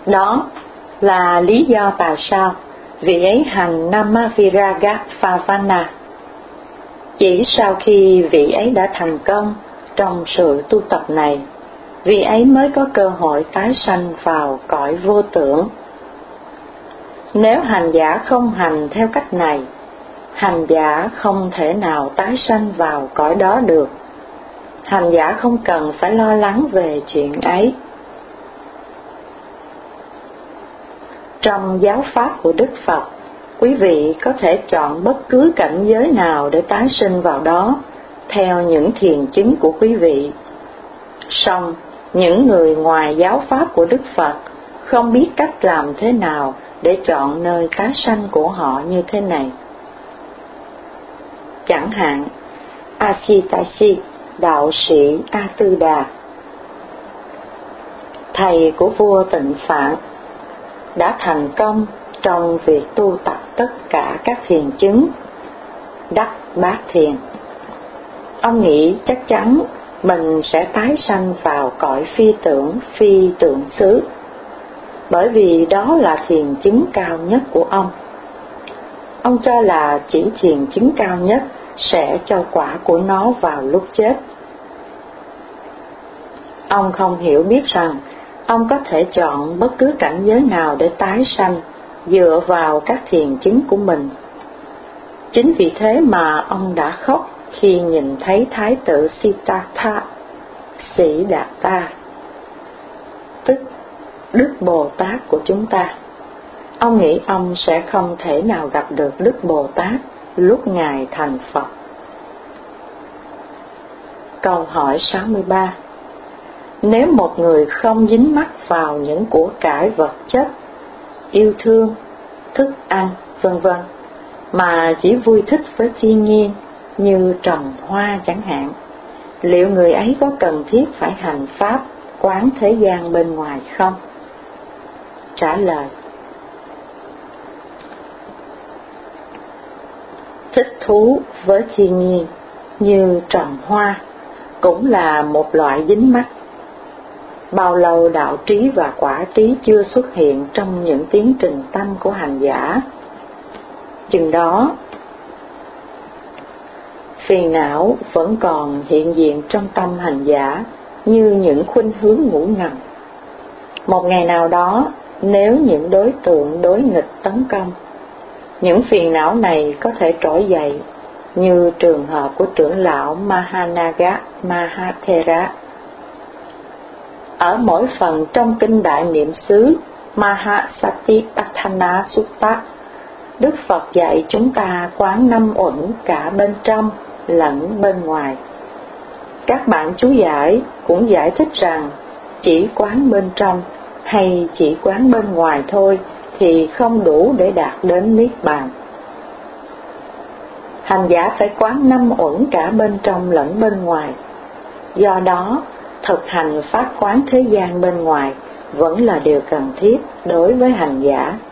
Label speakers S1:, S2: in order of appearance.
S1: Đó là lý do tại sao vị ấy hành Namaviragya Bhavana. Chỉ sau khi vị ấy đã thành công trong sự tu tập này, vị ấy mới có cơ hội tái sanh vào cõi vô tưởng. Nếu hành giả không hành theo cách này, hành giả không thể nào tái sanh vào cõi đó được. Hành giả không cần phải lo lắng về chuyện ấy. Trong giáo pháp của Đức Phật, quý vị có thể chọn bất cứ cảnh giới nào để tái sinh vào đó, theo những thiền chứng của quý vị. Song, những người ngoài giáo pháp của Đức Phật không biết cách làm thế nào để chọn nơi tái sanh của họ như thế này. Chẳng hạn, Asitasi, đạo sĩ A Tư Đà, thầy của vua Tịnh Phạn, đã thành công trong việc tu tập tất cả các thiền chứng, đắc bát thiền. Ông nghĩ chắc chắn mình sẽ tái sanh vào cõi phi tưởng xứ, bởi vì đó là thiền chứng cao nhất của ông. Ông cho là chỉ thiền chứng cao nhất sẽ cho quả của nó vào lúc chết. Ông không hiểu biết rằng ông có thể chọn bất cứ cảnh giới nào để tái sanh dựa vào các thiền chứng của mình. Chính vì thế mà ông đã khóc khi nhìn thấy Thái tử Siddhartha, Sĩ Đạt Ta, tức Đức Bồ Tát của chúng ta. Ông nghĩ ông sẽ không thể nào gặp được Đức Bồ Tát lúc Ngài thành Phật. Câu hỏi 63. Nếu một người không dính mắc vào những của cải vật chất, yêu thương, thức ăn, v.v., mà chỉ vui thích với thiên nhiên như trồng hoa chẳng hạn, liệu người ấy có cần thiết phải hành pháp quán thế gian bên ngoài không? Trả lời: thích thú với thiên nhiên như trồng hoa cũng là một loại dính mắc. Bao lâu đạo trí và quả trí chưa xuất hiện trong những tiến trình tâm của hành giả, chừng đó phiền não vẫn còn hiện diện trong tâm hành giả như những khuynh hướng ngủ ngầm. Một ngày nào đó, nếu những đối tượng đối nghịch tấn công, những phiền não này có thể trỗi dậy, như trường hợp của trưởng lão Mahanaga Mahathera. Ở mỗi phần trong kinh Đại Niệm xứ Mahasatipatthana Sutta, Đức Phật dạy chúng ta quán 5 uẩn cả bên trong lẫn bên ngoài. Các bạn chú giải cũng giải thích rằng chỉ quán bên trong hay chỉ quán bên ngoài thôi thì không đủ để đạt đến Niết Bàn. Hành giả phải quán 5 uẩn cả bên trong lẫn bên ngoài. Do đó, thực hành pháp quán thế gian bên ngoài vẫn là điều cần thiết đối với hành giả.